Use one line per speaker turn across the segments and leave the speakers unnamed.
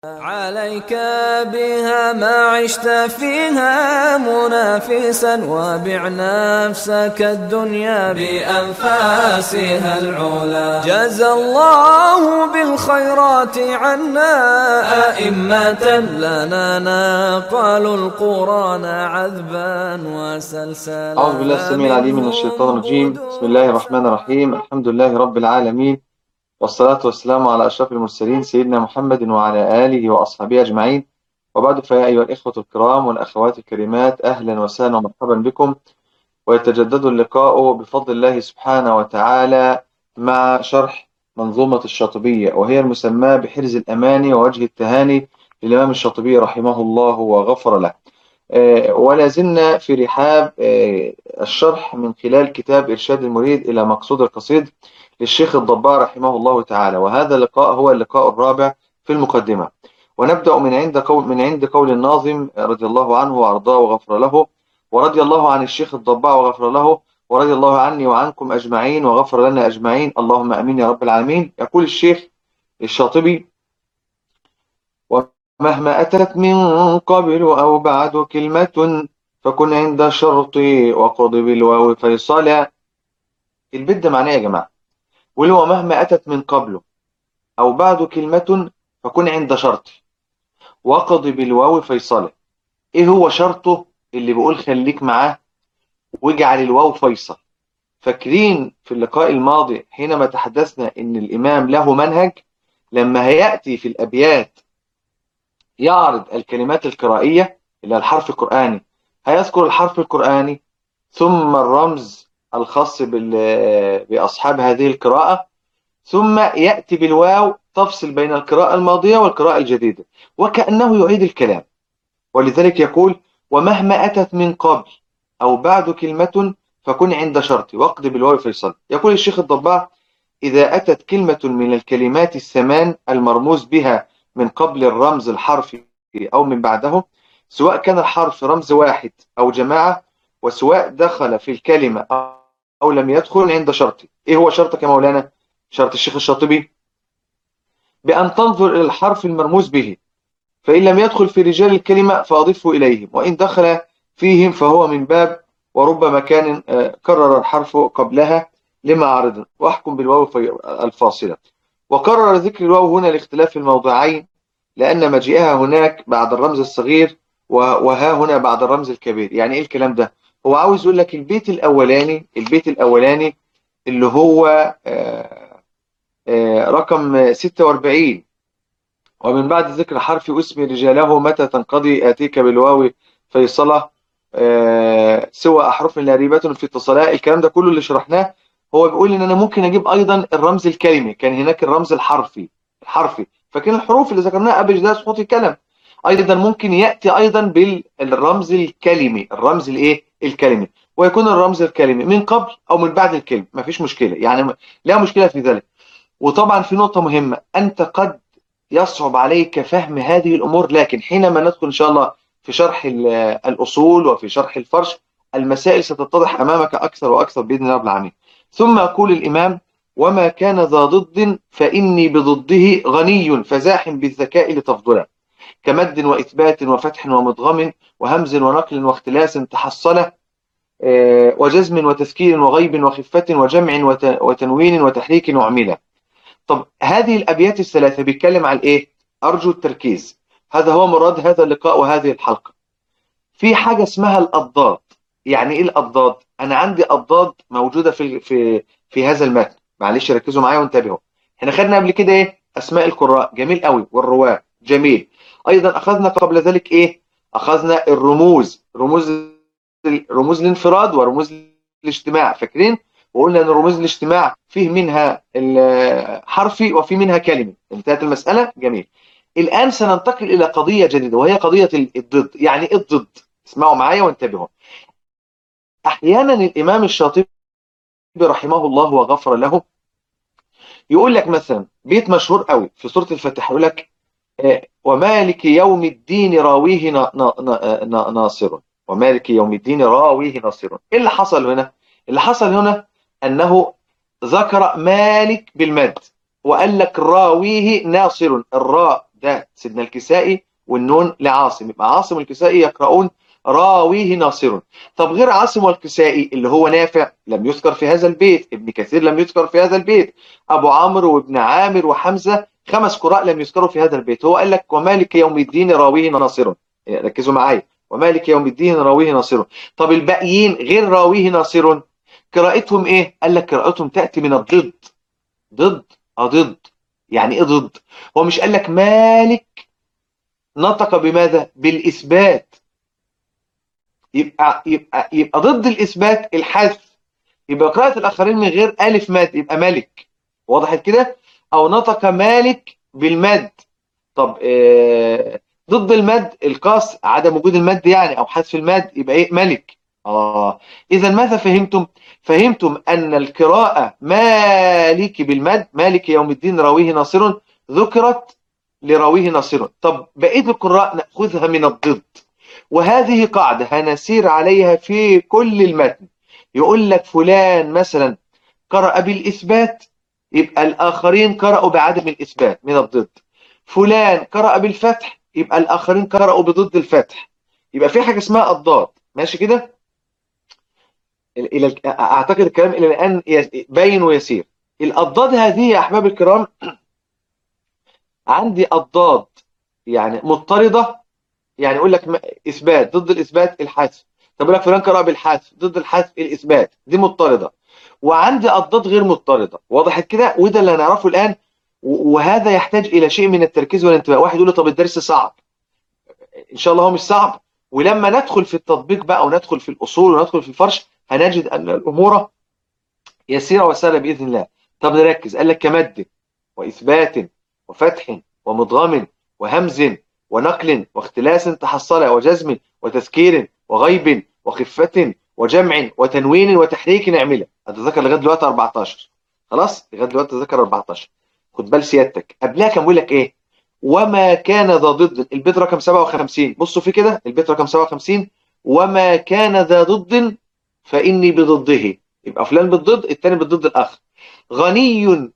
عليك بها ما عشت فيها منافسا، وبع نفسك الدنيا بأنفاسها العلا. جزى الله بالخيرات عنا أئمة لنا نقلوا القرآن عذبا وسلسلا.
أعوذ بالله السميع العليم من الشيطان الرجيم. بسم الله الرحمن الرحيم. الحمد لله رب العالمين، والصلاة والسلام على أشرف المرسلين سيدنا محمد وعلى آله وأصحابه أجمعين، وبعد فيا أيها الإخوة الكرام والأخوات الكريمات، أهلا وسهلا ومرحبا بكم. ويتجدد اللقاء بفضل الله سبحانه وتعالى مع شرح منظومة الشاطبية، وهي المسماة بحرز الأماني ووجه التهاني للإمام الشاطبي رحمه الله وغفر له. ولا زلنا في رحاب الشرح من خلال كتاب إرشاد المريد إلى مقصود القصيد للشيخ الضباع رحمه الله تعالى، وهذا اللقاء هو اللقاء الرابع في المقدمة. ونبدأ من عند قول الناظم رضي الله عنه وأرضاه وغفر له: ورضي الله عن الشيخ الضباع وغفر له، ورضي الله عني وعنكم أجمعين وغفر لنا أجمعين، اللهم أمين يا رب العالمين. يقول الشيخ الشاطبي: مهما أتت من قبل أو بعد كلمة، فكن عند شرطي وقض بالواو فيصلا. البيت ده معناه يا جماعة، واللي هو مهما أتت من قبله أو بعد كلمة فكن عند شرطي وقض بالواو فيصلا. إيه هو شرطه اللي بيقول خليك معاه واجعل الواو فيصل؟ فاكرين في اللقاء الماضي حينما تحدثنا إن الإمام له منهج، لما هيأتي في الأبيات يعرض الكلمات القرائية اللي الحرف القرآني، هيذكر الحرف القرآني ثم الرمز الخاص بأصحاب هذه القراءة، ثم يأتي بالواو تفصل بين القراءة الماضية والقراءة الجديدة، وكأنه يعيد الكلام. ولذلك يقول: ومهما أتت من قبل أو بعد كلمة فكن عند شرطي واقض بالواو فيصل. يقول الشيخ الضباع: إذا أتت كلمة من الكلمات الثمان المرموز بها من قبل الرمز الحرفي أو من بعده، سواء كان الحرف رمز واحد أو جماعة، وسواء دخل في الكلمة أو لم يدخل، عند شرطي. إيه هو شرطك يا مولانا؟ شرط الشيخ الشاطبي: بأن تنظر إلى الحرف المرموز به، فإن لم يدخل في رجال الكلمة فأضفه إليهم، وإن دخل فيهم فهو من باب وربما كان كرر الحرف قبلها لما عرض، واحكم بالواو الفاصلة. وقرر ذكر الواو هنا لاختلاف الموضعين، لأن مجيئها هناك بعد الرمز الصغير وها هنا بعد الرمز الكبير. يعني إيه الكلام ده؟ هو عاوز يقول لك البيت الأولاني اللي هو رقم 46: ومن بعد ذكر حرف اسم رجاله متى تنقضي آتيك بالواو فيصلة سوى أحرف لا ريبة في اتصالها. الكلام ده كله اللي شرحناه هو بيقول إن أنا ممكن أجيب أيضا الرمز الكلمي. كان هناك الرمز الحرفي، فكان الحروف اللي ذكرناها قبل جدال سقوط الكلام. أيضا ممكن يأتي أيضا بالرمز الكلمي، الرمز الإيه الكلمي، ويكون الرمز الكلمي من قبل أو من بعد الكلمة، مفيش مشكلة، يعني لا مشكلة في ذلك. وطبعا في نقطة مهمة، أنت قد يصعب عليك فهم هذه الأمور، لكن حينما ندخل إن شاء الله في شرح الأصول وفي شرح الفرش، المسائل ستتضح أمامك أكثر وأكثر بإذن الله رب العالمين. ثم يقول الإمام: وما كان ذا ضد فإني بضده غني فزاح بالذكاء لتفضله، كمد وإثبات وفتح ومدغم وهمز ونقل واختلاس تحصله، وجزم وتذكير وغيب وخفة وجمع وتنوين وتحريك وعمله. طب هذه الأبيات الثلاثة بيتكلم عن إيه؟ أرجو التركيز، هذا هو مراد هذا اللقاء وهذه الحلقة. في حاجة اسمها الأضداد. يعني إيه الأضداد؟ أنا عندي أضداد موجودة في هذا المتن، معلش ركزوا معايا وانتبهوا. احنا خدنا قبل كده إيه؟ أسماء القراء، جميل قوي، والرواة، جميل. أيضا أخذنا قبل ذلك إيه؟ أخذنا رموز الانفراد ورموز الاجتماع، فاكرين؟ وقلنا ان رموز الاجتماع فيه منها الحرفي وفي منها كلمة. انتهت المسألة؟ جميل. الآن سننتقل إلى قضية جديدة، وهي قضية الضد. يعني إيه الضد؟ اسمعوا معايا وانتبهوا. أحيانا الإمام الشاطبي رحمه الله وغفر له يقول لك مثلا بيت مشهور قوي في سورة الفتح، يقول لك: ومالك يوم الدين راويه ناصر، ومالك يوم الدين راويه ناصر. ايه اللي حصل هنا؟ اللي حصل هنا انه ذكر مالك بالمد، وقال لك راويه ناصر، الراء ده سيدنا الكسائي والنون لعاصم، يبقى عاصم والكسائي يقرؤون راويه ناصر. طب غير عاصم والكسائي اللي هو نافع لم يذكر في هذا البيت، ابن كثير لم يذكر في هذا البيت، ابو عمرو وابن عامر وحمزه 5 قراء لم يذكروا في هذا البيت. هو قال لك ومالك يوم الدين راويه ناصر، ركزوا معايا، ومالك يوم الدين راويه ناصر. طب الباقيين غير راويه ناصر قراءتهم ايه؟ قال لك قراءتهم تاتي من الضد. ضد، ضد. يعني ايه ضد؟ هو مش قال لك مالك نطق بماذا؟ بالاثبات، يبقى ضد الاثبات الحذف، يبقى قراءة الاخرين من غير الف مد يبقى ملك، وضحت كده؟ او نطق مالك بالمد. طب ضد المد القصر، عدم وجود المد يعني او حذف المد، يبقى ايه؟ ملك. اذا ماذا فهمتم؟ فهمتم ان القراءة مالك بالمد، مالك يوم الدين راويه ناصر، ذكرت لراويه ناصر. طب بقية القراء نأخذها من الضد، وهذه قاعدة هنسير عليها في كل المتن. يقول لك فلان مثلا قرأ بالإثبات، يبقى الآخرين قرأوا بعدم الإثبات من الضد. فلان قرأ بالفتح، يبقى الآخرين قرأوا بضد الفتح. يبقى في حاجة اسمها الضاد، ماشي كده؟ أعتقد الكلام إلى الآن باين ويسير. الأضداد هذه يا أحباب الكرام، عندي أضداد يعني مضطردة، يعني يقول لك إثبات ضد الإثبات الحذف. طب يقول لك فلان قرأ بالحذف ضد الحذف الإثبات، دي مضطردة. وعندي أضداد غير مضطردة، وضحت كده؟ وده اللي هنعرفه الآن، وهذا يحتاج إلى شيء من التركيز والانتباه. واحد يقول لي طب الدرس صعب، إن شاء الله هو مش صعب، ولما ندخل في التطبيق بقى وندخل في الأصول وندخل في الفرش هنجد أن الأمور يسيرة وسهلة بإذن الله. طب نركز، قال لك كمد وإثبات وفتح ومدغم وهمز ونقل واختلاس تحصل وجزم وتذكير وغيب وخفة وجمع وتنوين وتحريك نعمله. أتذكر لغاية دلوقتي 14، خلاص لغاية دلوقتي أتذكر 14. خد بال سيادتك، قبلها كان بيقول لك إيه؟ وما كان ذا ضد، البيت رقم 57، بصوا في كده البيت رقم 57، وما كان ذا ضد فإني بضده، يبقى فلان بالضد الثاني بالضد الآخر. غني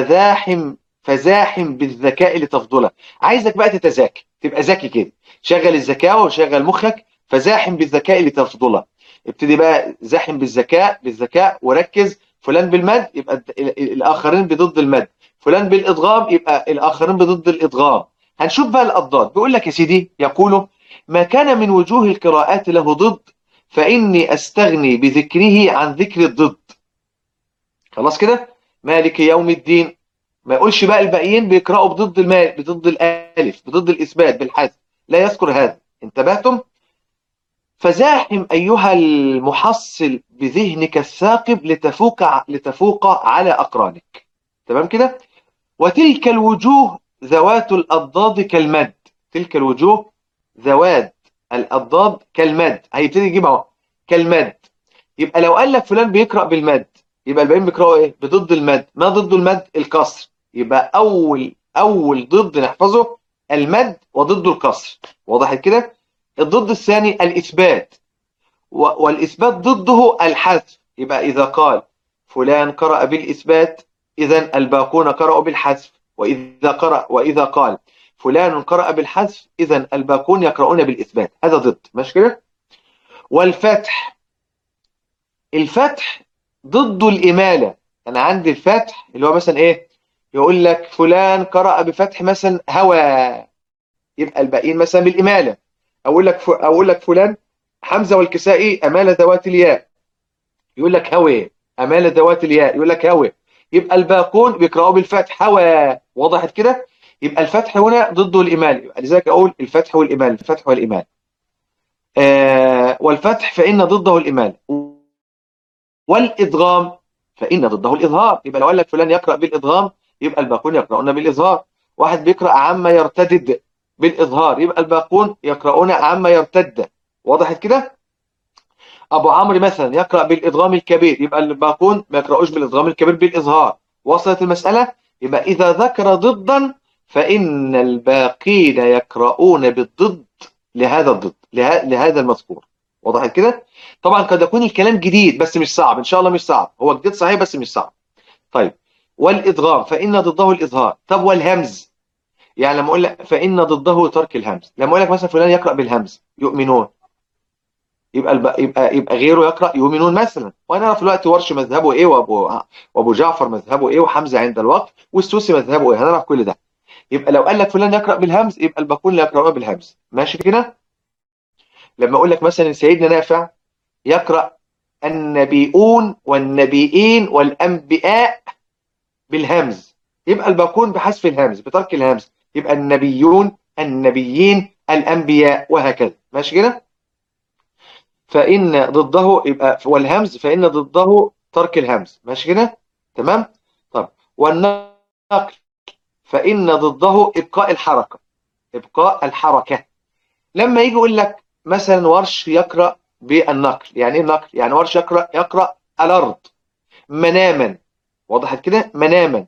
فزاحم بالذكاء لتفضله، عايزك بقى تتذاكى، تبقى ذكي كده، شغل الذكاء وشغل مخك. فزاحم بالذكاء لتفضله، ابتدي بقى زاحم بالذكاء وركز. فلان بالمد يبقى الآخرين بضد المد، فلان بالإدغام يبقى الآخرين بضد الإدغام. هنشوف بقى الأضداد. بيقول لك يا سيدي، يقول ما كان من وجوه القراءات له ضد فإني أستغني بذكره عن ذكر الضد. خلاص كده؟ مالك يوم الدين، ما يقولش بقى الباقيين بيقرأوا بضد المال، بضد الألف، بضد الإثبات بالحذف، لا يذكر هذا. انتبهتم؟ فزاحم أيها المحصل بذهنك الثاقب لتفوق على أقرانك. تمام كده؟ وتلك الوجوه ذوات الأضداد كالمد، تلك الوجوه ذوات الأضداد كالمد، هيبتدي يجيب اهو كالمد. يبقى لو قال لك فلان بيقرأ بالمد، يبقى الباقيين بيقرأوا ايه؟ بضد المد. ما ضد المد؟ الكسر. يبقى أول ضد نحفظه المد وضده الكسر، وضحت كده؟ الضد الثاني الإثبات، والإثبات ضده الحذف. يبقى إذا قال فلان قرأ بالإثبات إذن الباقون قرأوا بالحذف، وإذا قال فلان قرأ بالحذف إذن الباقون يقرؤون بالإثبات. هذا ضد، ماشي كده؟ والفتح، الفتح ضد الإمالة. أنا عندي الفتح اللي هو مثلا إيه؟ يقول لك فلان قرأ بفتح مثلا هوى، يبقى الباقيين مثلا بالإمالة. أقول لك فلان حمزة والكسائي أمال ذوات الياء، يقول لك هوى. أمال ذوات الياء يقول لك هوى، يبقى الباقون بيقرأوا بالفتح هوى، وضحت كده؟ يبقى الفتح هنا ضده الإمال، لذلك أقول الفتح والإمال، الفتح والإمال. والفتح فإن ضده الإمال، والإدغام فإن ضده الإظهار. يبقى لو قال لك فلان يقرأ بالإدغام يبقى الباقون يقرؤون بالإظهار. واحد بيقرأ عما يرتدد بالإظهار، يبقى الباقون يقرؤون عما يرتد، وضحت كده؟ أبو عمرو مثلا يقرأ بالإدغام الكبير، يبقى الباقون ما يقرأوش بالإدغام الكبير بالإظهار. وصلت المسألة؟ يبقى إذا ذكر ضدا فإن الباقين يقرؤون بالضد لهذا الضد، لهذا المذكور، وضحت كده؟ طبعا قد يكون الكلام جديد بس مش صعب، إن شاء الله مش صعب، هو جديد صحيح بس مش صعب. طيب، والإدغام فإن ضده الإظهار. طب والهمز، يعني لما اقول لك فان ضده ترك الهمز، لما اقول لك مثلا فلان يقرا بالهمز يؤمنون، يبقى غيره يقرا يؤمنون مثلا. وانا في الوقت ورش مذهبه ايه، وابو جعفر مذهبه ايه، وحمزه عند الوقف، والسوسي مذهبه ايه، هنعرف كل ده. يبقى لو قال لك فلان يقرا بالهمز يبقى الباقون لا يقرأون بالهمز، ماشي كده. لما اقول لك مثلا سيدنا نافع يقرا النبيون والنبيين والانبياء بالهمز، يبقى الباقون بحذف الهمز بترك الهمز، يبقى النبيون النبيين الانبياء وهكذا، ماشي كده. فإن ضده يبقى والهمز فإن ضده ترك الهمز، ماشي كده تمام. طب والنقل فإن ضده إبقاء الحركة، إبقاء الحركة. لما يجي يقول لك مثلا ورش يقرأ بالنقل، يعني إيه النقل؟ يعني ورش يقرأ الأرض مناما، وضحت كده، مناما،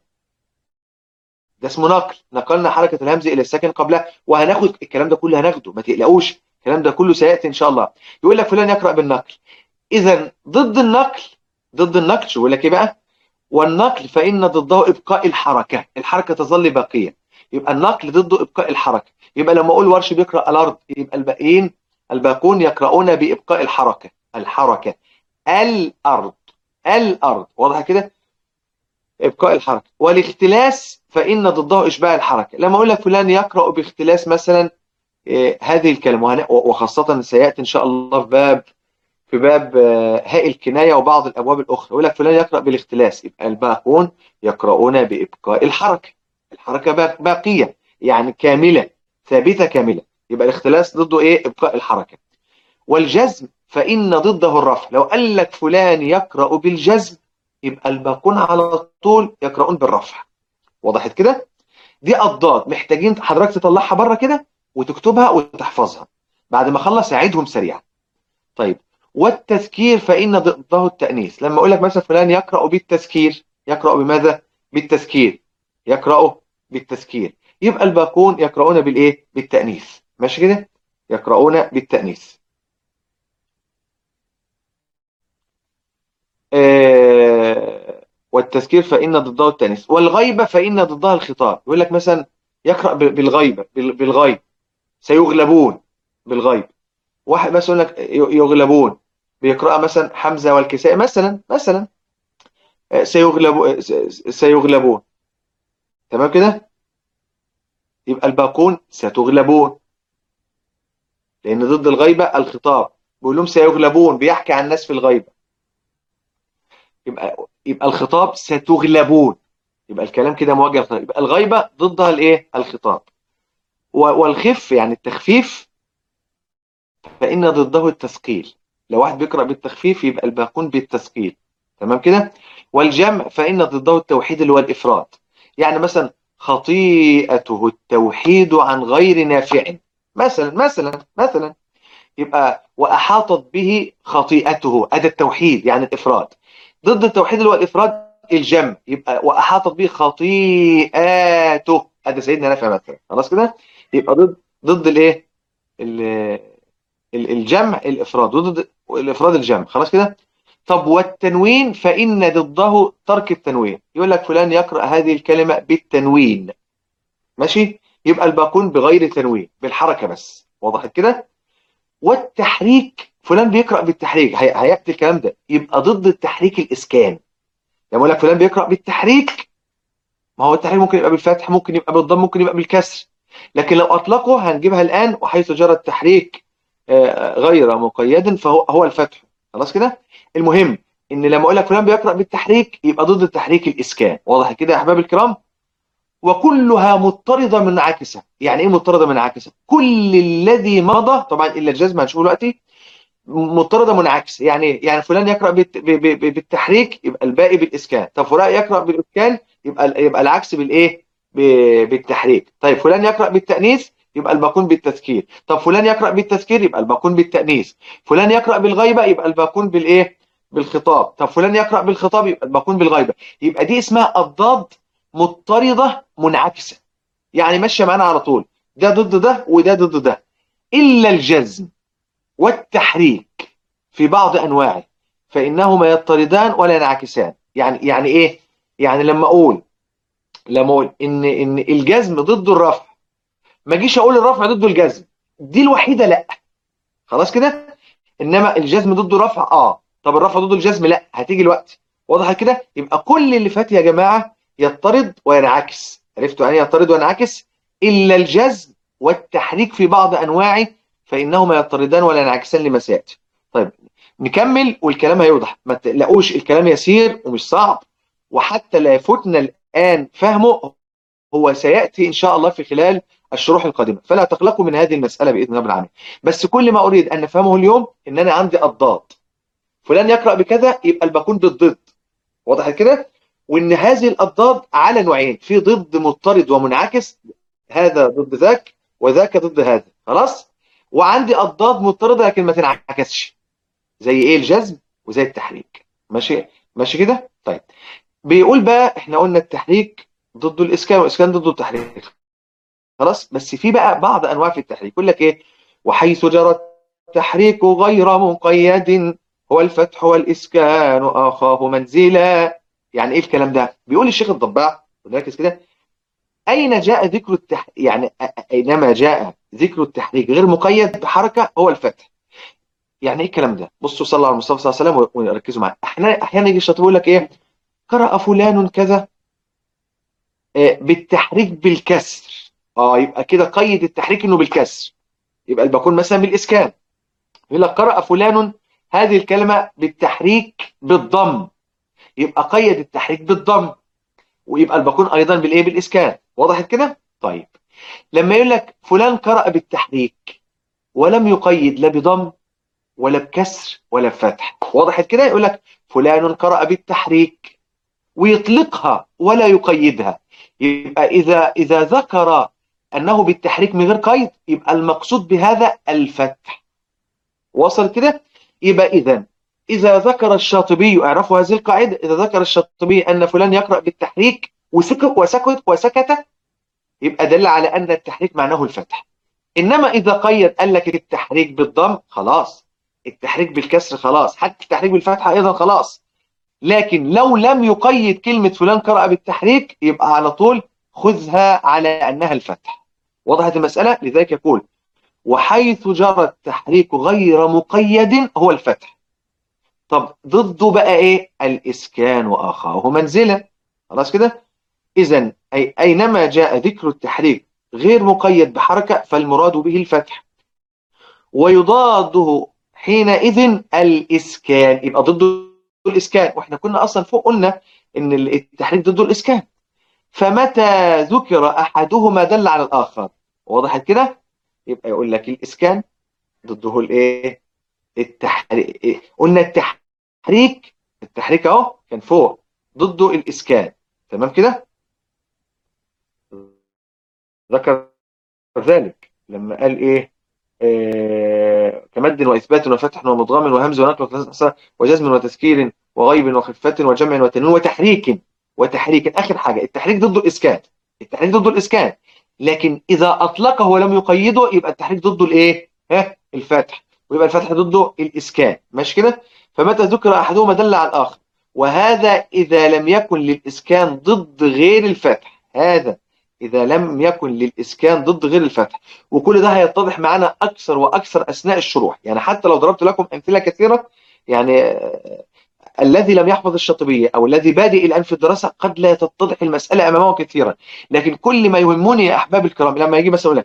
ده اسمه نقل، نقلنا حركة الهمز إلى الساكن قبلها، وهناخد الكلام ده كله، هناخده ما تقلقوش، الكلام ده كله سيأتي إن شاء الله. يقول لك فلان يقرأ بالنقل، إذا ضد النقل، ضد النقل شو يقول لك إيه بقى؟ والنقل فإن ضده إبقاء الحركة، الحركة تظل باقية، يبقى النقل ضده إبقاء الحركة. يبقى لما أقول ورش بيقرأ الأرض يبقى الباقون يقرؤون بإبقاء الحركة، الحركة، الأرض، الأرض، واضح كده، إبقاء الحركة. والاختلاس فإن ضده إشباع الحركة. لما أقول لك فلان يقرأ باختلاس مثلا هذه الكلمة، وخاصة سيأتي إن شاء الله في باب هاء الكناية وبعض الأبواب الأخرى، يقول لك فلان يقرأ بالاختلاس، يبقى الباقون يقرؤون بإبقاء الحركة، الحركة باقية يعني كاملة ثابتة كاملة، يبقى الاختلاس ضده إيه؟ إبقاء الحركة. والجزم فإن ضده الرفع، لو قال لك فلان يقرأ بالجزم يبقى الباقون على طول يقرؤون بالرفع، وضحت كده. دي أضداد محتاجين حضرتك تطلعها بره كده وتكتبها وتحفظها، بعد ما اخلص اعيدهم سريعا. طيب والتذكير فإن ضده التأنيث، لما أقول لك مثلا فلان يقرأ بالتذكير، يقرأ بماذا؟ بالتذكير، يقرأ بالتذكير، يبقى الباقون يقرؤون بالإيه؟ بالتأنيث، ماشي كده؟ يقرؤون بالتأنيث. والتذكير فإن ضده التأنيث. والغيبة فإن ضدها الخطاب، يقول لك مثلا يقرأ بالغيبة، بالغيب، سيغلبون، بالغيب. واحد مثلا يقول لك يغلبون، بيقرأ مثلا حمزة والكسائي مثلا سيغلبون، تمام كده. يبقى الباقون ستغلبون، لأن ضد الغيبة الخطاب، بيقول لهم سيغلبون، بيحكي عن الناس في الغيبة، يبقى الخطاب ستغلبون، يبقى الكلام كده موجه للخطاب، يبقى الغيبة ضدها الايه؟ الخطاب. والخف يعني التخفيف فإن ضده التثقيل، لو واحد بيقرأ بالتخفيف يبقى الباقون بالتثقيل، تمام كده. والجمع فإن ضده التوحيد اللي هو الإفراد، يعني مثلا خطيئته التوحيد عن غير نافع، مثلا يبقى وأحاطت به خطيئته، هذا التوحيد يعني الإفراد. ضد التوحيد اللي هو الإفراد الجمع، يبقى وأحاطت به خطيئاته، هذا سيدنا نافع مثلا، خلاص كده. يبقى ضد الايه؟ الجمع الإفراد، ضد الإفراد الجمع، خلاص كده. طب والتنوين فإن ضده ترك التنوين، يقول لك فلان يقرأ هذه الكلمة بالتنوين، ماشي، يبقى الباقون بغير تنوين، بالحركة بس، وضحت كده. والتحريك فلان بيقرأ بالتحريك، هيأتي الكلام ده، يبقى ضد التحريك الإسكان. لما يقول لك فلان بيقرأ بالتحريك، ما هو التحريك ممكن يبقى بالفتح، ممكن يبقى بالضم، ممكن يبقى بالكسر، لكن لو أطلقه هنجيبها الآن، وحيث جرى التحريك غير مقيد فهو الفتح، خلاص كده. المهم ان لما اقول لك فلان بيقرأ بالتحريك يبقى ضد التحريك الاسكان، واضح كده يا احباب الكرام. وكلها مضطردة منعكسة، يعني ايه مضطردة منعكسة؟ كل الذي مضى طبعا الا الجزم هنشوفه دلوقتي مضطردة منعكسة، يعني فلان يقرأ بالتحريك يبقى الباقي بالاسكان، طب فلان يقرأ بالاسكان يبقى العكس بالايه؟ بالتحريك. طيب فلان يقرأ بالتأنيث يبقى الباقون بالتذكير، طب فلان يقرأ بالتذكير يبقى الباقون بالتأنيث، فلان يقرأ بالغيبة يبقى الباقون بالايه؟ بالخطاب، طب فلان يقرأ بالخطاب يبقى الباقون بالغيبة، يبقى دي اسمها أضداد مضطردة منعكسة، يعني ماشية معانا على طول، ده ضد ده وده ضد ده، إلا الجزم والتحريك في بعض أنواعه فإنهما يضطردان ولا ينعكسان. يعني إيه؟ يعني لما أقول إن الجزم ضد الرفع ما اجيش اقول الرفع ضده الجزم، دي الوحيده لا. خلاص كده. انما الجزم ضده رفع طب الرفع ضده الجزم لا، هتيجي الوقت. واضح كده؟ يبقى كل اللي فات يا جماعه يضطرد وينعكس. عرفتوا يعني يضطرد وينعكس؟ الا الجزم والتحريك في بعض انواعه فانهما يضطردان ولا ينعكسان لما سياتي. طيب نكمل والكلام هيوضح، ما تقلقوش الكلام يسير ومش صعب، وحتى لا يفوتنا الان فهمه، هو سياتي ان شاء الله في خلال الشروح القادمه، فلا تقلقوا من هذه المساله باذن الله العالمين. بس كل ما اريد ان نفهمه اليوم ان انا عندي الضاد، فلان يقرا بكذا يبقى الباكون بالضد. واضح كده؟ وان هذه الاضداد على نوعين، في ضد مضطرد ومنعكس، هذا ضد ذاك وذاك ضد هذا. خلاص. وعندي اضداد مضطرده لكن ما تنعكسش، زي ايه؟ الجزم وزي التحريك. ماشي؟ ماشي كده؟ طيب بيقول بقى احنا قلنا التحريك ضده الاسكان والاسكان ضده التحريك. خلاص. بس في بقى بعض انواع في التحريك يقول لك ايه؟ وحيث جرى التحريك غير مقيد هو الفتح والاسكان اخاه منزلا. يعني ايه الكلام ده؟ بيقول الشيخ الضباع، ونركز كده، اين جاء ذكر يعني اينما جاء ذكر التحريك غير مقيد بحركه هو الفتح. يعني ايه الكلام ده؟ بصوا صلوا على المصطفى صلى الله عليه وسلم وركزوا معايا. احيانا يجي الشاطر يقول لك ايه؟ قرأ فلان كذا بالتحريك بالكسر. يبقى كده قيد التحريك انه بالكسر، يبقى الباكون مثلا بالاسكان. يقول لك قرأ فلان هذه الكلمه بالتحريك بالضم، يبقى قيد التحريك بالضم، ويبقى الباكون ايضا بالايه؟ بالاسكان. وضحت كده؟ طيب لما يقول لك فلان قرأ بالتحريك ولم يقيد لا بضم ولا بكسر ولا بفتح، وضحت كده؟ يقول لك فلان قرأ بالتحريك ويطلقها ولا يقيدها، يبقى إذا ذكر أنه بالتحريك من غير قيد يبقى المقصود بهذا الفتح. وصل كده؟ يبقى إذا ذكر الشاطبي، اعرفوا هذه القاعدة، إذا ذكر الشاطبي أن فلان يقرأ بالتحريك وسكت يبقى دل على أن التحريك معناه الفتح. إنما إذا قيد قال لك التحريك بالضم خلاص، التحريك بالكسر خلاص، حتى التحريك بالفتحة أيضا خلاص. لكن لو لم يقيد كلمة فلان قرأ بالتحريك يبقى على طول خذها على أنها الفتح. وضحت المسألة؟ لذلك يقول وحيث جرى التحريك غير مقيد هو الفتح. طب ضده بقى إيه؟ الإسكان وآخاه منزلة. خلاص كده؟ إذن أينما جاء ذكر التحريك غير مقيد بحركة فالمراد به الفتح، ويضاده حينئذ الإسكان، يبقى ضده الإسكان. وإحنا كنا أصلا فوق قلنا إن التحريك ضده الإسكان، فمتى ذكر أحدهما دل على الآخر. وضحت كده؟ يبقى يقول لك الإسكان ضده الإيه؟ التحريك. قلنا التحريك أهو كان فوق ضده الإسكان. تمام كده؟ ذكر ذلك لما قال إيه؟ كمد وإثبات وفتح ومضغم وهمز ونقل وجزم وتسكير وغيب وخفة وجمع وتنوين وتحريك. آخر حاجة التحريك ضده الإسكان. التحريك ضده الإسكان، لكن إذا أطلقه ولم يقيده يبقى التحريك ضده الإيه؟ الفتح، ويبقى الفتح ضده الإسكان. ماشي كده؟ فمتى ذكر أحدهما دل على الآخر، وهذا إذا لم يكن للإسكان ضد غير الفتح. هذا إذا لم يكن للإسكان ضد غير الفتح. وكل ده هيتضح معنا أكثر وأكثر أثناء الشروح، يعني حتى لو ضربت لكم أمثلة كثيرة، يعني الذي لم يحفظ الشاطبية أو الذي بادئ الآن في الدراسة قد لا تتضح المسألة أمامه كثيرا، لكن كل ما يهمني يا أحباب الكرام لما يجي مثلا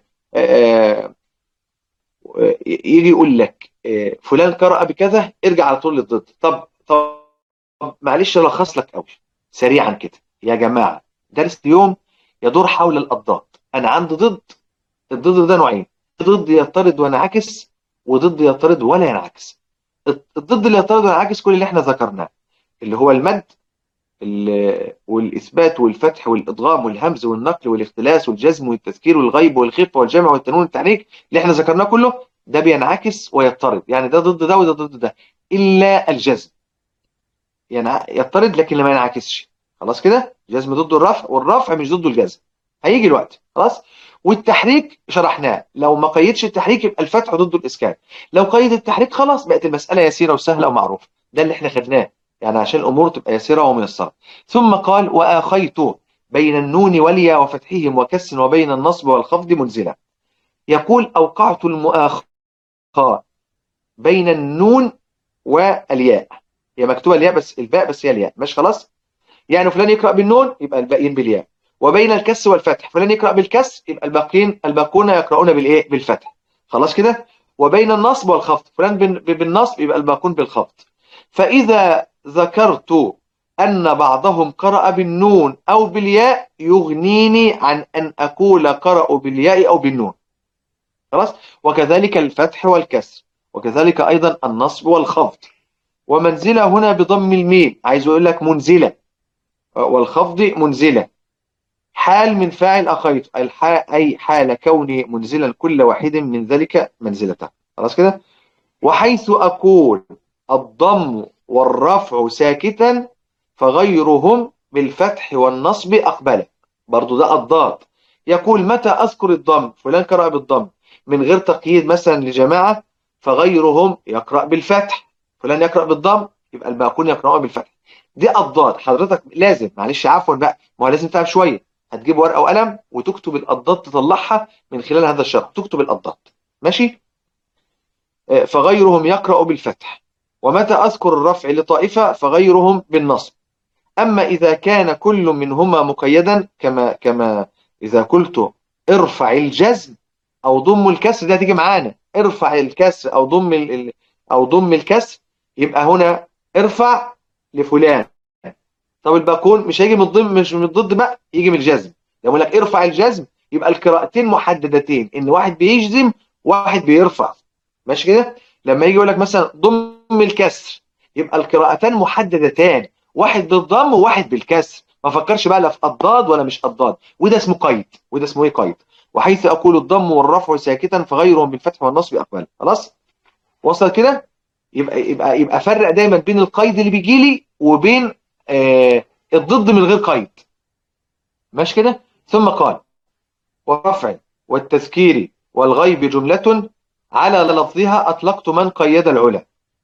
يجي يقول لك فلان قرأ بكذا ارجع على طول للضد. طب معلش ألخص لك قوي سريعا كده يا جماعة. درس اليوم يدور حول الأضداد. أنا عندي ضد، الضد ده نوعين، ضد يطرد وينعكس وضد يطرد ولا ينعكس. الضد اللي يطرد وينعكس كل اللي احنا ذكرناه، اللي هو المد والإثبات والفتح والإدغام والهمز والنقل والاختلاس والجزم والتذكير والغيب والخفة والجمع والتنوين والتحريك اللي احنا ذكرناه كله، ده بينعكس ويطرد، يعني ده ضد ده وده ضد ده، إلا الجزم يعني يطرد لكن ما ينعكسش. خلاص كده؟ الجزم ضده الرفع والرفع مش ضده الجزم، هيجي الوقت. خلاص. والتحريك شرحناه، لو ما قيدش التحريك يبقى الفتح ضده الإسكان، لو قيد التحريك خلاص بقت المسألة يسيرة وسهلة ومعروفة. ده اللي احنا خدناه يعني عشان الأمور تبقى يسيرة وميسرة. ثم قال وآخيت بين النون والياء وفتحهم وكسر وبين النصب والخفض منزلا. يقول أوقعت المؤاخاة بين النون والياء. هي مكتوبة الياء بس الباء بس هي الياء، ماشي خلاص. يعني فلان يقرأ بالنون يبقى الباقيين بالياء، وبين الكسر والفتح فلان يقرأ بالكسر يبقى الباقون يقرؤون بالايه؟ بالفتح. خلاص كده. وبين النصب والخفض فلان بالنصب يبقى الباقون بالخفض. فإذا ذكرت أن بعضهم قرأ بالنون أو بالياء يغنيني عن أن أقول قرأوا بالياء أو بالنون. خلاص. وكذلك الفتح والكسر، وكذلك أيضا النصب والخفض. ومنزلة هنا بضم الميم، عايز أقول لك منزلة، والخفض منزلة. حال من فاعل أخيط، أي حال كوني منزلا كل واحد من ذلك منزلته. خلاص كده. وحيث أقول الضم والرفع ساكتا فغيرهم بالفتح والنصب أقبله. برضو ده الضاد. يقول متى أذكر الضم؟ فلان قرأ بالضم من غير تقييد مثلا لجماعة، فغيرهم يقرأ بالفتح، فلان يقرأ بالضم يبقى الباقون يقرأون بالفتح. دي الضاد. حضرتك لازم، معلش عفوا بقى، ما هو لازم تعرف شوية. هتجيب ورقة وقلم وتكتب الأضداد، تطلعها من خلال هذا الشرح، تكتب الأضداد. ماشي. فغيرهم يقرأ بالفتح. ومتى أذكر الرفع لطائفة فغيرهم بالنصب. أما إذا كان كل منهما مقيدا كما إذا قلت ارفع الجزم أو ضم الكسر، ده تيجي معانا ارفع الكسر أو ضم الكسر، يبقى هنا ارفع لفلان. طب الباقون مش هيجي من الضم، مش من الضد بقى، يجي من الجزم. يقول لك ارفع الجزم يبقى القراءتين محددتين، ان واحد بيجزم واحد بيرفع. ماشي كده. لما يجي يقول لك مثلا ضم الكسر يبقى القراءتان محددتان، واحد بالضم وواحد بالكسر. ما فكرش بقى لا في الضاد ولا مش الضاد. وده اسمه قيد. وده اسمه ايه؟ قيد. وحيث اقول الضم والرفع ساكتا فغيرهم بالفتح والنصب اقبل. خلاص وصل كده. يبقى فرق دايما بين القيد اللي بيجي لي وبين الضد من غير قيد. ماشي كده. ثم قال والرفع والتذكير والغيب جملة على لفظها أطلقت من قيد العلا.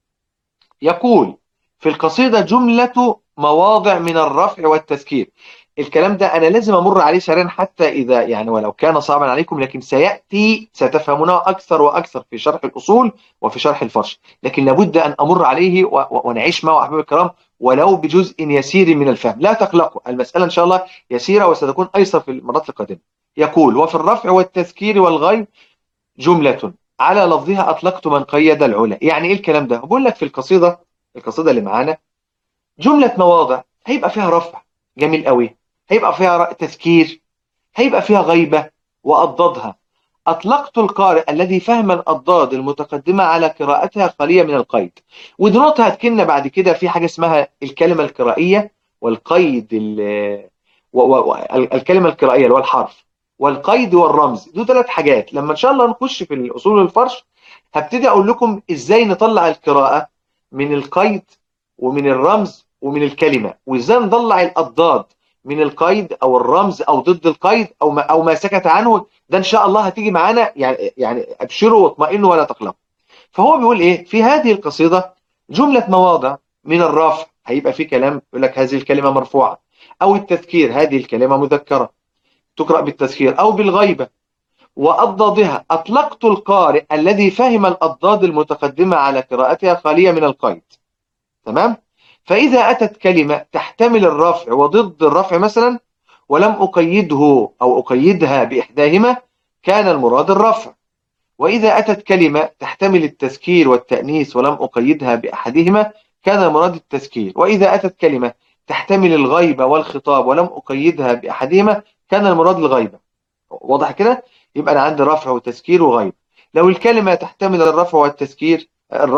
يقول في القصيدة جملة مواضع من الرفع والتذكير. الكلام ده أنا لازم أمر عليه سريعا حتى إذا يعني ولو كان صعبا عليكم، لكن سيأتي ستفهمونه أكثر وأكثر في شرح الأصول وفي شرح الفرش، لكن لابد أن أمر عليه ونعيش معه أحباب الكرام ولو بجزء يسير من الفهم. لا تقلقوا، المسألة إن شاء الله يسيرة وستكون أيسر في المرات القادمة. يقول وفي الرفع والتذكير والغيب جملة على لفظها أطلقت من قيد العلا. يعني إيه الكلام ده؟ بقول لك في القصيدة اللي معانا جملة مواضع هيبقى فيها رفع جميل قوي، هيبقى فيها تذكير، هيبقى فيها غيبة وأضدادها. أطلقت القارئ الذي فهم الأضداد المتقدمة على قراءتها خالية من القيد. ودنوتها هتكلنا بعد كده في حاجة اسمها الكلمة القرائية والقيد الكلمة القرائية اللي هو الحرف، والقيد والرمز. دول 3 حاجات. لما إن شاء الله نخش في الأصول والفرش هبتدي أقول لكم إزاي نطلع القراءة من القيد ومن الرمز ومن الكلمة، وإزاي نطلع الأضداد من القيد أو الرمز أو ضد القيد أو ما سكت عنه. ده إن شاء الله هتيجي معانا، يعني أبشروا واطمئنوا ولا تقلقوا. فهو بيقول إيه في هذه القصيدة؟ جملة مواضع من الرفع هيبقى في كلام يقول لك هذه الكلمة مرفوعة، أو التذكير هذه الكلمة مذكرة تقرأ بالتذكير أو بالغيبة. وأضدادها أطلقت القارئ الذي فهم الأضداد المتقدمة على قراءتها خالية من القيد. تمام. فإذا أتت كلمة تحتمل الرفع وضد الرفع مثلا ولم أقيده أو أقيدها بإحداهما كان المراد الرفع. وإذا أتت كلمة تحتمل التذكير والتأنيث ولم أقيدها بأحدهما كان المراد التذكير. وإذا أتت كلمة تحتمل الغيبة والخطاب ولم أقيدها بأحدهما كان المراد الغيبة. واضح كده؟ يبقى أنا عندي رفع وتذكير وغيب. لو الكلمة تحتمل الرفع والتذكير،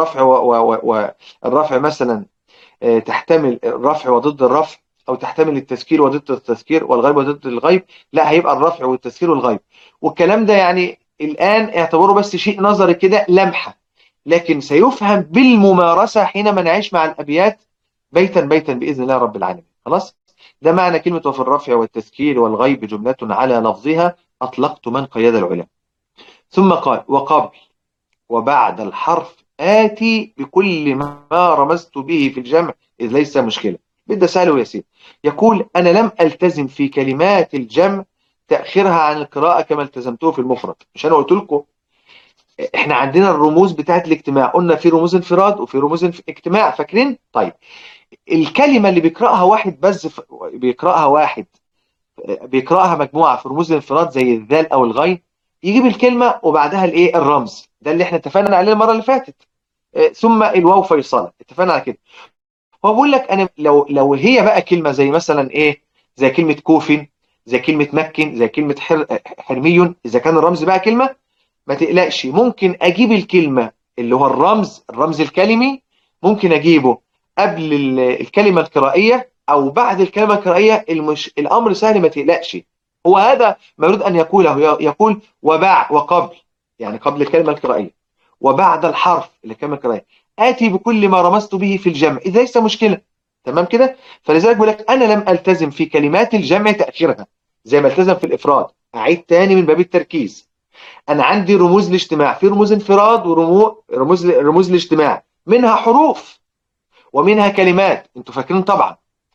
الرفع مثلا تحتمل الرفع وضد الرفع، أو تحتمل التذكير وضد التذكير والغيب وضد الغيب، لا هيبقى الرفع والتذكير والغيب. والكلام ده يعني الآن اعتبره بس شيء نظري كده لمحة، لكن سيفهم بالممارسة حينما نعيش مع الأبيات بيتا بيتا بإذن الله رب العالمين. خلاص. ده معنى كلمة وفي الرفع والتذكير والغيب جملة على لفظها أطلقت من قيد العلا. ثم قال وقبل وبعد الحرف آتي بكل ما رمزت به في الجمع إذ ليس مشكلة. بدأ سهل ويسير. يقول أنا لم ألتزم في كلمات الجمع تأخيرها عن القراءة كما التزمته في المفرد. مش أنا قلت لكم احنا عندنا الرموز بتاعت الاجتماع، قلنا في رموز انفراد وفي رموز اجتماع، فاكرين؟ طيب الكلمة اللي بيقرأها واحد بس بيقرأها واحد، بيقرأها مجموعة في رموز الانفراد زي الذال أو الغين، يجيب الكلمة وبعدها الايه الرمز، ده اللي احنا اتفقنا عليه المرة اللي فاتت. ثم الواو فيصلة، اتفقنا على كده. هو بقول لك انا لو هي بقى كلمة زي مثلا ايه، زي كلمة كوف، زي كلمة مكن، زي كلمة حرمي، إذا كان الرمز بقى كلمة ما تقلقش، ممكن اجيب الكلمة اللي هو الرمز الكلمي، ممكن اجيبه قبل الكلمة القرائية او بعد الكلمة القرائية، الامر سهل ما تقلقش. هو هذا ما يريد ان يقوله، يقول وقبل، يعني قبل الكلمة القرائية وبعد الحرف الكلمة القرائية آتي بكل ما رمزت به في الجمع، إذا ليس مشكلة. تمام كده؟ فلذلك بقول لك أنا لم ألتزم في كلمات الجمع تأخيرها زي ما التزم في الإفراد. أعيد تاني من باب التركيز. أنا عندي رموز الاجتماع، في رموز انفراد ورموز الاجتماع، منها حروف ومنها كلمات، أنتوا فاكرين طبعا.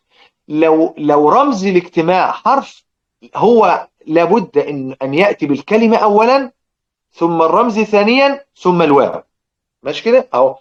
لو رمز الاجتماع حرف، هو لابد أن يأتي بالكلمة أولا ثم الرمز ثانيا ثم الواو. ماشي كده أهو،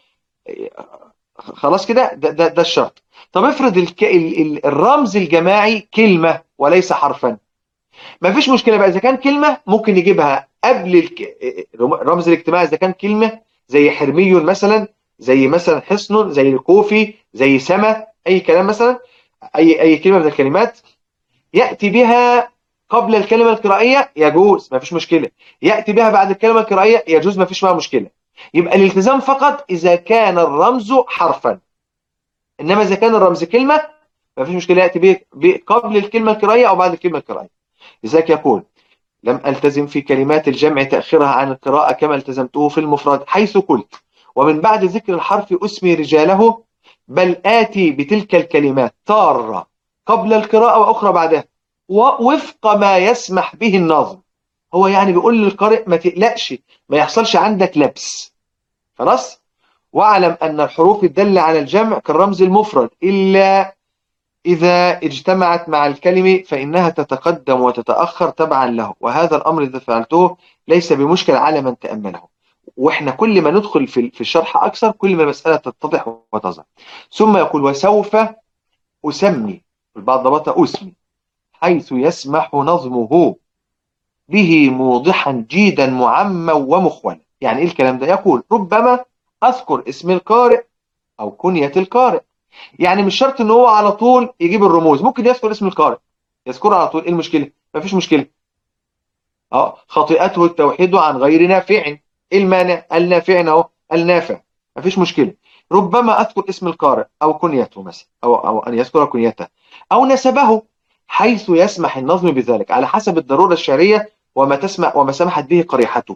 خلاص كده، ده الشرط. طب افرض الرمز الجماعي كلمة وليس حرفا، ما فيش مشكلة بقى. إذا كان كلمة ممكن نجيبها قبل الرمز الاجتماعي، إذا كان كلمة زي حرمي مثلا، زي مثلا حصن، زي الكوفي، زي سما، أي كلام مثلا، أي كلمة من الكلمات يأتي بها قبل الكلمة القرائية يجوز، ما فيش مشكلة. يأتي بها بعد الكلمة القرائية يجوز، ما فيش معها مشكلة. يبقى الالتزام فقط إذا كان الرمز حرفا، إنما إذا كان الرمز كلمة ما فيش مشكلة، يأتي به قبل الكلمة القرائية أو بعد الكلمة القرائية. لذلك يقول لم ألتزم في كلمات الجمع تأخيرها عن القراءة كما التزمته في المفرد، حيث قلت ومن بعد ذكر الحرف أسمي رجاله، بل آتي بتلك الكلمات تارة قبل القراءة وأخرى بعدها ووفق ما يسمح به الناظم. هو يعني بيقول للقارئ ما تقلقش، ما يحصلش عندك لبس، خلاص. واعلم أن الحروف الدالة على الجمع كالرمز المفرد إلا إذا اجتمعت مع الكلمة فإنها تتقدم وتتأخر تبعا له، وهذا الأمر إذا فعلته ليس بمشكل على من تأمله. وإحنا كل ما ندخل في الشرح أكثر كل ما المسألة تتضح وتظهر. ثم يقول وسوف أسمي، البعض ضبطها أسمي، حيث يسمح نظمه به موضحا جيدا معما ومخولا. يعني إيه الكلام ده؟ يقول ربما أذكر اسم القارئ أو كنية القارئ، يعني مش شرط ان هو على طول يجيب الرموز، ممكن يذكر اسم القارئ، يذكره على طول. ايه المشكله؟ مفيش مشكله. خطيئته التوحيد عن غير نافع، ايه المانع؟ النافع اهو، النافع، مفيش مشكله. ربما اذكر اسم القارئ او كنيته مثلا، او ان يذكر كنيته او نسبه، حيث يسمح النظم بذلك على حسب الضروره الشعريه وما سمحت به قريحته،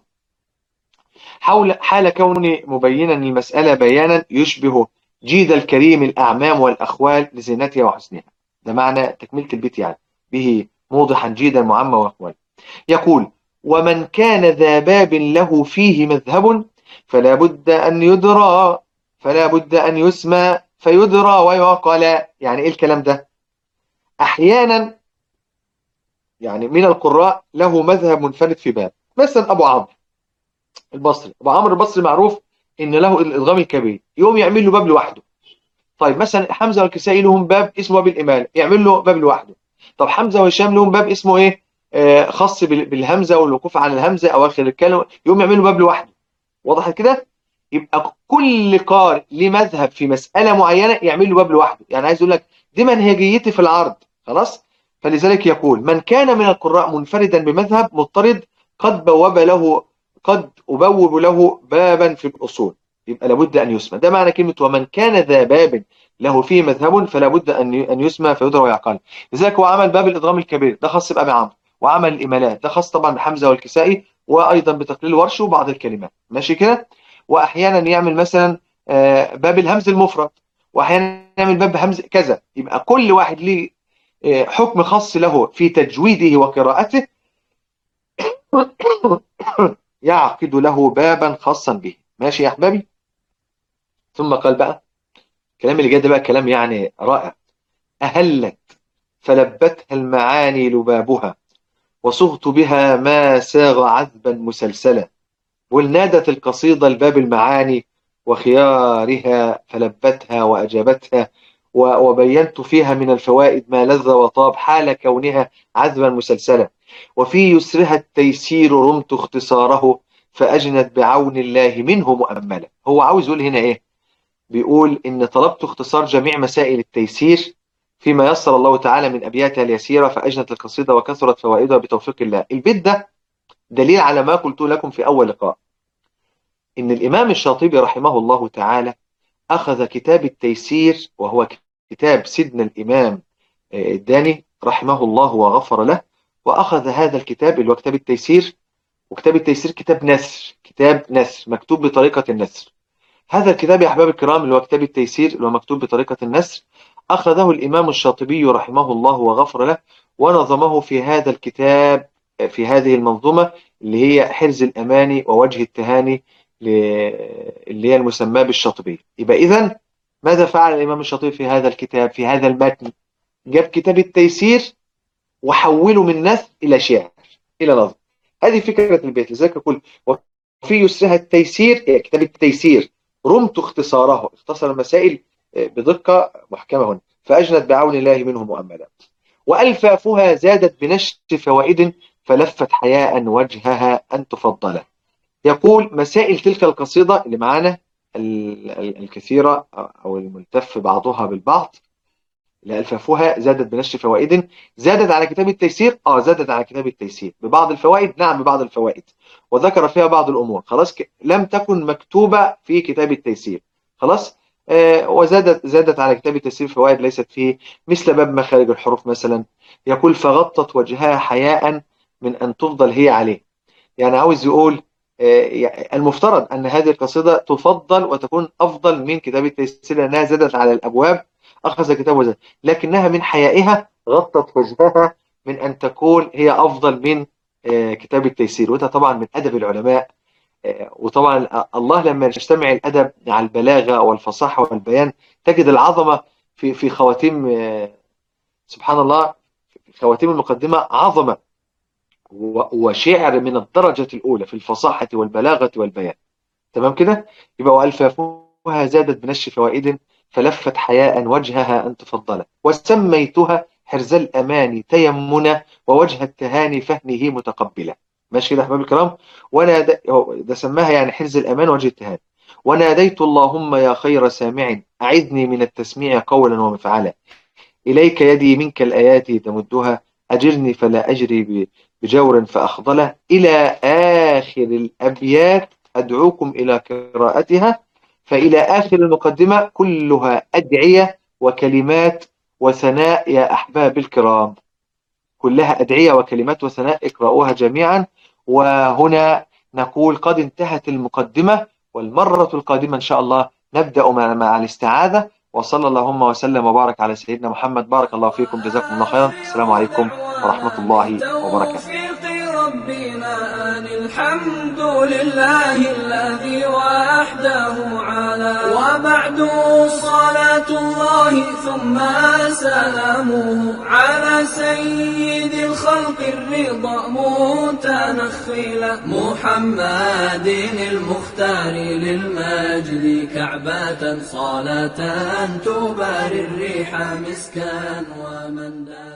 حال كوني مبينا المسألة بيانا يشبه جيد الكريم الأعمام والأخوال لزينتها وحسنها. ده معنى تكملة البيت، يعني به موضحا جيدا معما وأخوال. يقول ومن كان ذا باب له فيه مذهب فلا بد أن يدرى، فلا بد أن يسمى فيدرى ويعقل. يعني إيه الكلام ده؟ أحيانا يعني من القراء له مذهب منفرد في باب، مثلا أبو عمرو البصري. ابو عمرو البصري معروف ان له الادغام الكبير، يقوم يعمل له باب لوحده. طيب مثلا حمزه والكسائي لهم باب اسمه باب الاماله، يعمل له باب لوحده. طب حمزه وهشام لهم باب اسمه ايه، خاص بالهمزه والوقوف على الهمزه او اخر الكلمه، يقوم يعمل له باب لوحده. وضحت كده؟ يبقى كل قارئ ليه مذهب في مساله معينه يعمل له باب لوحده. يعني عايز اقول لك دي منهجيتي في العرض، خلاص. فلذلك يقول من كان من القراء منفردا بمذهب مضطرد قد أبوب له بابا في الأصول، يبقى لابد أن يسمى. ده معنى كلمة ومن كان ذا باب له فيه مذهب فلا بد أن يسمى فيدرى ويعقل. لذلك هو عمل باب الإدغام الكبير، ده خاص بأبي عمرو، وعمل الإمالات، ده خاص طبعا بحمزة والكسائي، وأيضا بتقليل ورش وبعض الكلمات. ماشي كده؟ وأحيانا يعمل مثلا باب الهمز المفرد، وأحيانا يعمل باب همز كذا. يبقى كل واحد ليه حكم خاص له في تجويده وقراءته، يعقد له بابا خاصا به. ماشي يا احبابي؟ ثم قال بقى الكلام اللي جاي ده بقى كلام رائع. أهلت فلبتها المعاني لبابها وصغت بها ما ساغ عذبا مسلسلا. ولنادت القصيدة الباب المعاني وخيارها فلبتها وأجابتها، وبينت فيها من الفوائد ما لذ وطاب حال كونها عذبا مسلسلا. وفي يسرها التيسير رمت اختصاره فأجنت بعون الله منه مؤملا. هو عاوز يقول هنا إيه؟ بيقول إن طلبت اختصار جميع مسائل التيسير فيما يسر الله تعالى من أبياتها اليسيرة فأجنت القصيدة وكثرت فوائدها بتوفيق الله. البيت ده دليل على ما قلت لكم في أول لقاء، إن الإمام الشاطبي رحمه الله تعالى أخذ كتاب التيسير، وهو كتاب سيدنا الإمام الداني رحمه الله وغفر له، وأخذ هذا الكتاب اللي هو كتاب التيسير. وكتاب التيسير كتاب نثر، كتاب نثر مكتوب بطريقة النثر. هذا الكتاب يا أحباب الكرام اللي هو كتاب التيسير اللي هو مكتوب بطريقة النثر، أخذه الإمام الشاطبي رحمه الله وغفر له ونظمه في هذا الكتاب، في هذه المنظومة اللي هي حرز الأماني ووجه التهاني، اللي هي المسمى بالشاطبي. يبقى إذن ماذا فعل الإمام الشاطبي في هذا الكتاب، في هذا المتن؟ جاب كتاب التيسير وحوله من نثر إلى شعر، إلى نظم. هذه فكرة البيت. لذلك يقول وفي يسرها التيسير، كتاب التيسير رمت اختصاره، اختصر المسائل بدقة محكمة هنا، فأجنت بعون الله منه مؤملا. وألفافها زادت بنشر فوائد فلفت حياء وجهها أن تفضله. يقول مسائل تلك القصيدة اللي معانا الكثيرة أو الملتف بعضها بالبعض، لألفافها زادت بنشر فوائد، زادت على كتاب التيسير. زادت على كتاب التيسير ببعض الفوائد، نعم ببعض الفوائد، وذكر فيها بعض الأمور خلاص لم تكن مكتوبة في كتاب التيسير خلاص. زادت على كتاب التيسير فوائد ليست فيه، مثل باب مخارج الحروف مثلا. يقول فغطت وجهها حياء من أن تفضل هي عليه. يعني عاوز يقول المفترض أن هذه القصيدة تفضل وتكون أفضل من كتاب التيسير لأنها زادت على الأبواب، أخذ كتاب وزاد، لكنها من حيائها غطت وجهها من أن تكون هي أفضل من كتاب التيسير. وده طبعا من أدب العلماء. وطبعا الله لما يجتمع الأدب مع البلاغة والفصاحة والبيان تجد العظمة في خواتيم، سبحان الله، خواتيم المقدمة عظمة وشعر من الدرجة الأولى في الفصاحة والبلاغة والبيان. تمام كده؟ يبقى وألفافها زادت بنشر فوائد فلفت حياء وجهها أن تفضله. وسميتها حرز الأمان تيمنا ووجه التهاني فهمه متقبلا. ماشي كده يا أحباب الكرام؟ ده سماها يعني حرز الأمان ووجه التهاني. وناديت اللهم يا خير سامع أعذني من التسميع قولا ومفعلا، إليك يدي منك الآيات تمدها أجرني فلا أجري بجور فأخضله، إلى آخر الأبيات أدعوكم إلى قراءتها. فإلى آخر المقدمة كلها أدعية وكلمات وثناء يا أحباب الكرام، كلها أدعية وكلمات وثناء، اقرأوها جميعا. وهنا نقول قد انتهت المقدمة، والمرة القادمة إن شاء الله نبدأ مع الاستعاذة. وصلى اللهم وسلم وبارك على سيدنا محمد. بارك الله فيكم، جزاكم الله خيرا. السلام عليكم ورحمة الله وبركاته.
ربنا الحمد لله الذي وحده على، وبعد صلاة الله ثم سلامه على سيد الخلق الرضا متنخلا محمد المختار للمجد كعبة صلاة تباري الريح مسكا ومن